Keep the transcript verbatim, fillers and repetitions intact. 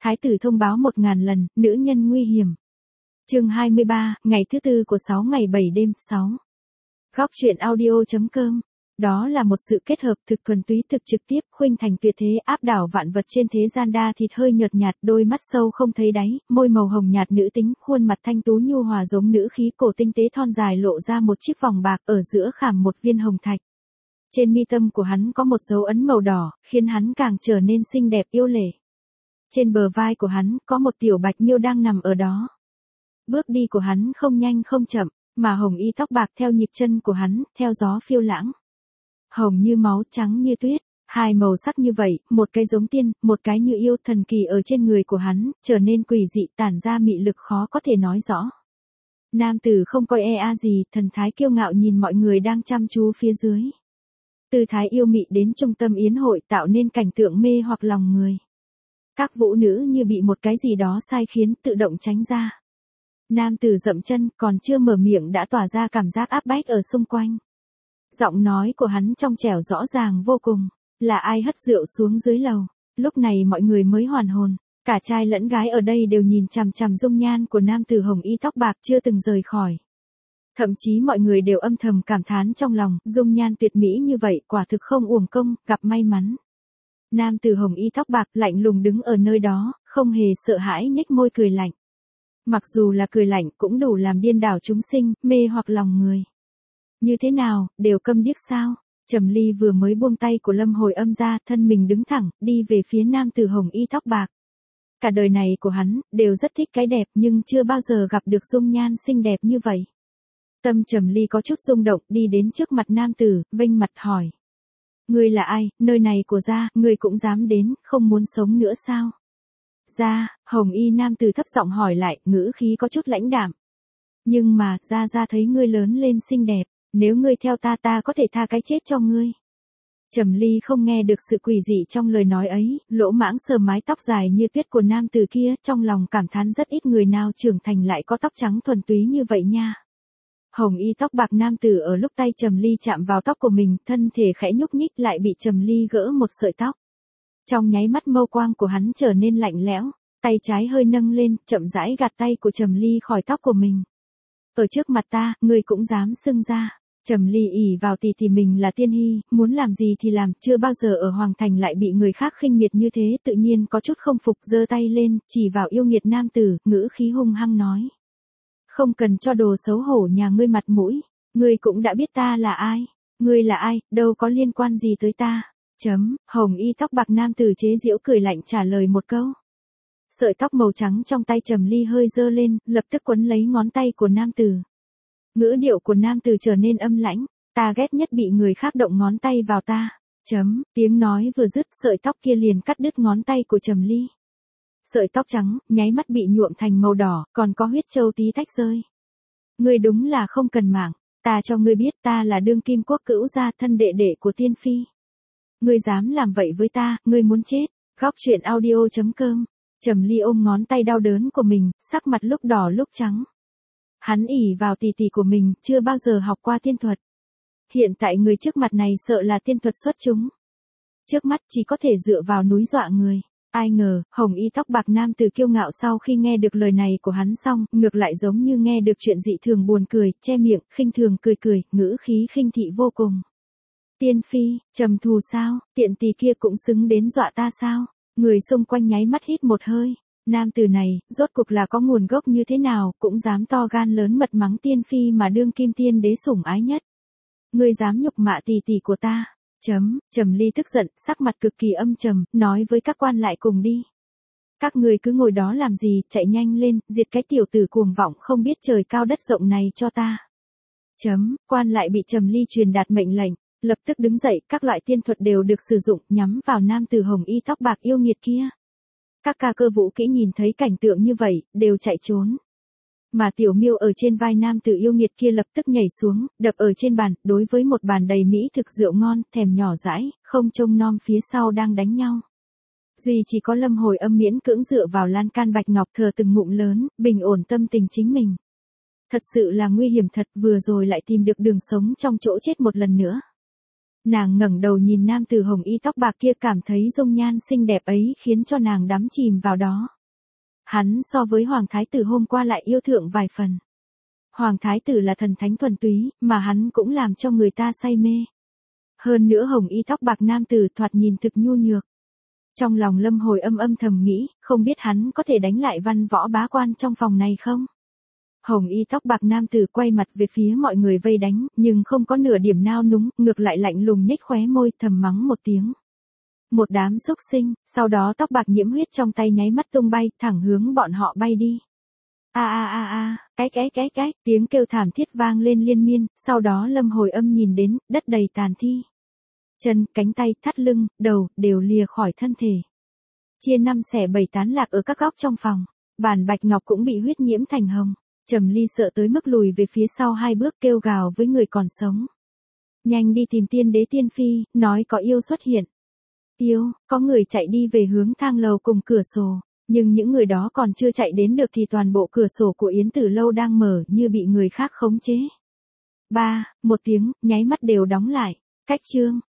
Thái tử thông báo một ngàn lần, nữ nhân nguy hiểm. Chương hai mươi ba, ngày thứ tư của sáu ngày bảy đêm, sáu. Góc truyện audio.com. Đó là một sự kết hợp thực thuần túy thực trực tiếp, khuynh thành tuyệt thế áp đảo vạn vật trên thế gian, đa thịt hơi nhợt nhạt, đôi mắt sâu không thấy đáy, môi màu hồng nhạt nữ tính, khuôn mặt thanh tú nhu hòa giống nữ khí, cổ tinh tế thon dài lộ ra một chiếc vòng bạc, ở giữa khảm một viên hồng thạch. Trên mi tâm của hắn có một dấu ấn màu đỏ, khiến hắn càng trở nên xinh đẹp yêu lệ. Trên bờ vai của hắn có một tiểu bạch miêu đang nằm ở đó. Bước đi của hắn không nhanh không chậm, mà hồng y tóc bạc theo nhịp chân của hắn, theo gió phiêu lãng. Hồng như máu, trắng như tuyết, hai màu sắc như vậy, một cái giống tiên, một cái như yêu, thần kỳ ở trên người của hắn, trở nên quỷ dị, tản ra mị lực khó có thể nói rõ. Nam tử không coi e a gì, thần thái kiêu ngạo nhìn mọi người đang chăm chú phía dưới. Tư thái yêu mị đến trung tâm yến hội, tạo nên cảnh tượng mê hoặc lòng người. Các vũ nữ như bị một cái gì đó sai khiến, tự động tránh ra. Nam tử dậm chân, còn chưa mở miệng đã tỏa ra cảm giác áp bách ở xung quanh. Giọng nói của hắn trong trẻo rõ ràng vô cùng. Là ai hất rượu xuống dưới lầu? Lúc này mọi người mới hoàn hồn. Cả trai lẫn gái ở đây đều nhìn chằm chằm dung nhan của nam tử hồng y tóc bạc chưa từng rời khỏi. Thậm chí mọi người đều âm thầm cảm thán trong lòng, dung nhan tuyệt mỹ như vậy quả thực không uổng công, gặp may mắn. Nam tử hồng y tóc bạc lạnh lùng đứng ở nơi đó, không hề sợ hãi, nhếch môi cười lạnh. Mặc dù là cười lạnh cũng đủ làm điên đảo chúng sinh, mê hoặc lòng người. Như thế nào, đều câm điếc sao? Trầm Ly vừa mới buông tay của Lâm Hồi Âm ra, thân mình đứng thẳng, đi về phía nam tử hồng y tóc bạc. Cả đời này của hắn, đều rất thích cái đẹp nhưng chưa bao giờ gặp được dung nhan xinh đẹp như vậy. Tâm Trầm Ly có chút rung động, đi đến trước mặt nam tử, vênh mặt hỏi. Ngươi là ai, nơi này của gia, ngươi cũng dám đến, không muốn sống nữa sao? Gia, hồng y nam tử thấp giọng hỏi lại, ngữ khí có chút lãnh đạm. Nhưng mà, gia gia thấy ngươi lớn lên xinh đẹp, nếu ngươi theo ta ta có thể tha cái chết cho ngươi. Trầm Ly không nghe được sự quỷ dị trong lời nói ấy, lỗ mãng sờ mái tóc dài như tuyết của nam tử kia, trong lòng cảm thán rất ít người nào trưởng thành lại có tóc trắng thuần túy như vậy nha. Hồng y tóc bạc nam tử ở lúc tay Trầm Ly chạm vào tóc của mình, thân thể khẽ nhúc nhích lại bị Trầm Ly gỡ một sợi tóc. Trong nháy mắt mâu quang của hắn trở nên lạnh lẽo, tay trái hơi nâng lên, chậm rãi gạt tay của Trầm Ly khỏi tóc của mình. Ở trước mặt ta, ngươi cũng dám xưng ra. Trầm Ly ỷ vào tỷ tỷ mình là tiên hy, muốn làm gì thì làm, chưa bao giờ ở Hoàng Thành lại bị người khác khinh miệt như thế, tự nhiên có chút không phục, giơ tay lên, chỉ vào yêu nghiệt nam tử, ngữ khí hung hăng nói. Không cần cho đồ xấu hổ nhà ngươi mặt mũi, ngươi cũng đã biết ta là ai, ngươi là ai, đâu có liên quan gì tới ta. Chấm, hồng y tóc bạc nam tử chế giễu cười lạnh trả lời một câu. Sợi tóc màu trắng trong tay Trầm Ly hơi giơ lên, lập tức quấn lấy ngón tay của nam tử. Ngữ điệu của nam tử trở nên âm lãnh, ta ghét nhất bị người khác động ngón tay vào ta. Chấm, tiếng nói vừa dứt, sợi tóc kia liền cắt đứt ngón tay của Trầm Ly. Sợi tóc trắng, nháy mắt bị nhuộm thành màu đỏ, còn có huyết châu tí tách rơi. Ngươi đúng là không cần mạng, ta cho ngươi biết ta là đương kim quốc cữu gia, thân đệ đệ của tiên phi. Ngươi dám làm vậy với ta, ngươi muốn chết. Góc truyện audio.com. Trầm Ly ôm ngón tay đau đớn của mình, sắc mặt lúc đỏ lúc trắng. Hắn ỷ vào tỷ tỷ của mình, chưa bao giờ học qua tiên thuật. Hiện tại người trước mặt này sợ là tiên thuật xuất chúng. Trước mắt chỉ có thể dựa vào núi dọa người. Ai ngờ, hồng y tóc bạc nam tử kiêu ngạo sau khi nghe được lời này của hắn xong, ngược lại giống như nghe được chuyện dị thường buồn cười, che miệng, khinh thường cười cười, ngữ khí khinh thị vô cùng. Tiên phi, trầm thù sao, tiện tỳ kia cũng xứng đến dọa ta sao? Người xung quanh nháy mắt hít một hơi. Nam tử này, rốt cuộc là có nguồn gốc như thế nào, cũng dám to gan lớn mật mắng tiên phi mà đương kim tiên đế sủng ái nhất. Ngươi dám nhục mạ tỷ tỷ của ta. Chấm, Trầm Ly tức giận, sắc mặt cực kỳ âm trầm, nói với các quan lại cùng đi. Các người cứ ngồi đó làm gì, chạy nhanh lên, diệt cái tiểu tử cuồng vọng không biết trời cao đất rộng này cho ta. Chấm, quan lại bị Trầm Ly truyền đạt mệnh lệnh, lập tức đứng dậy, các loại tiên thuật đều được sử dụng, nhắm vào nam tử hồng y tóc bạc yêu nghiệt kia. Các ca cơ vũ kỹ nhìn thấy cảnh tượng như vậy, đều chạy trốn. Mà tiểu miêu ở trên vai nam tử yêu nghiệt kia lập tức nhảy xuống, đập ở trên bàn, đối với một bàn đầy mỹ thực rượu ngon, thèm nhỏ dãi, không trông nom phía sau đang đánh nhau. Duy chỉ có Lâm Hồi Âm miễn cưỡng dựa vào lan can bạch ngọc thờ từng ngụm lớn, bình ổn tâm tình chính mình. Thật sự là nguy hiểm thật, vừa rồi lại tìm được đường sống trong chỗ chết một lần nữa. Nàng ngẩng đầu nhìn nam tử hồng y tóc bạc kia, cảm thấy dung nhan xinh đẹp ấy khiến cho nàng đắm chìm vào đó. Hắn so với Hoàng Thái tử hôm qua lại yêu thượng vài phần. Hoàng Thái tử là thần thánh thuần túy, mà hắn cũng làm cho người ta say mê. Hơn nữa hồng y tóc bạc nam tử thoạt nhìn thực nhu nhược. Trong lòng Lâm Hồi âm âm thầm nghĩ, không biết hắn có thể đánh lại văn võ bá quan trong phòng này không? Hồng y tóc bạc nam tử quay mặt về phía mọi người vây đánh, nhưng không có nửa điểm nao núng, ngược lại lạnh lùng nhếch khóe môi thầm mắng một tiếng. Một đám xúc sinh, sau đó tóc bạc nhiễm huyết trong tay nháy mắt tung bay, thẳng hướng bọn họ bay đi. A a a a, cái cái cái cái, tiếng kêu thảm thiết vang lên liên miên, sau đó Lâm Hồi âm nhìn đến, đất đầy tàn thi. Chân, cánh tay, thắt lưng, đầu, đều lìa khỏi thân thể. Chia năm xẻ bảy tán lạc ở các góc trong phòng, bàn bạch ngọc cũng bị huyết nhiễm thành hồng. Trầm Ly sợ tới mức lùi về phía sau hai bước kêu gào với người còn sống. Nhanh đi tìm tiên đế tiên phi, nói có yêu xuất hiện. Yêu, có người chạy đi về hướng thang lầu cùng cửa sổ, nhưng những người đó còn chưa chạy đến được thì toàn bộ cửa sổ của Yến Tử Lâu đang mở như bị người khác khống chế. Ba, một tiếng, nháy mắt đều đóng lại. Cách chương.